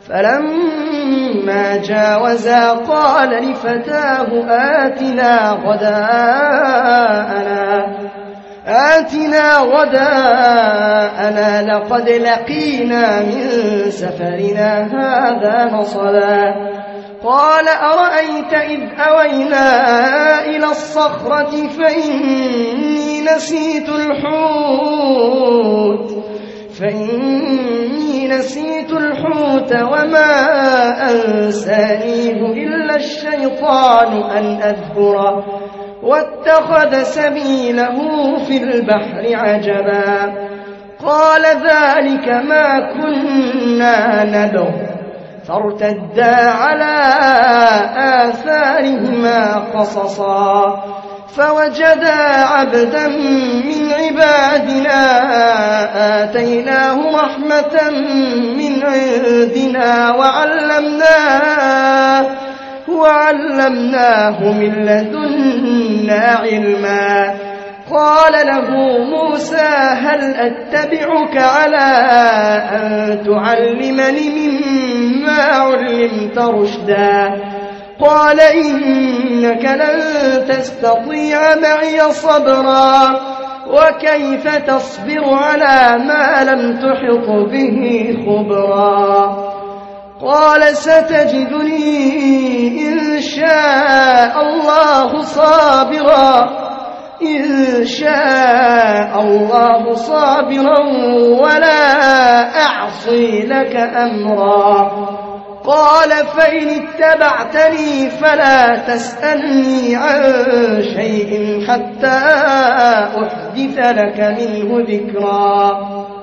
فلما جاوزا قال لفتاه آتنا غداءنا لقد لقينا من سفرنا هذا نصبا قال أرأيت إذ أوينا إلى الصخرة فإني نسيت الحوت وما أنسانيه إلا الشيطان أن أذكره واتخذ سبيله في البحر عجبا قال ذلك ما كنا نبغ فارتدا على آثارهما قصصا فوجدا عبدا من عبادنا آتيناه رحمة من عندنا وعلمناه من لدنا علما قال له موسى هل أتبعك على أن تعلمني مما علمت رشدا قال إنك لن تستطيع معي صبرا وكيف تصبر على ما لم تحط به خبرا قال ستجدني إن شاء الله صابرا ولا أعصي لك أمرا قال فإن اتبعتني فلا تسألني عن شيء حتى أحدث لك منه ذكرا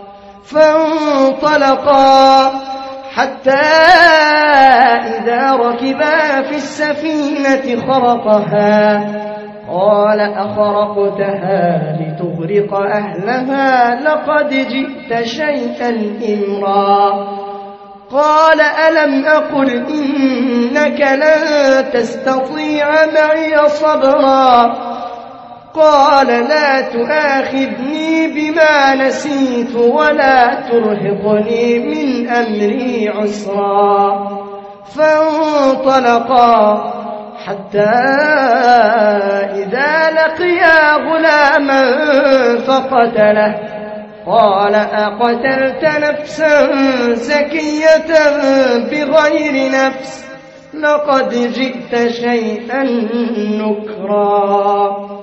فانطلقا حتى إذا ركبا في السفينة خرقها قال أخرقتها لتغرق أهلها لقد جئت شيئا إمرا قال ألم أقل إنك لن تستطيع معي صبرا قال لا تؤاخذني بما نسيت ولا ترهقني من أمري عسرا فانطلقا حتى إذا لقيا غلاما فقتله قال أقتلت نفسا زكية بغير نفس لقد جئت شيئا نكرا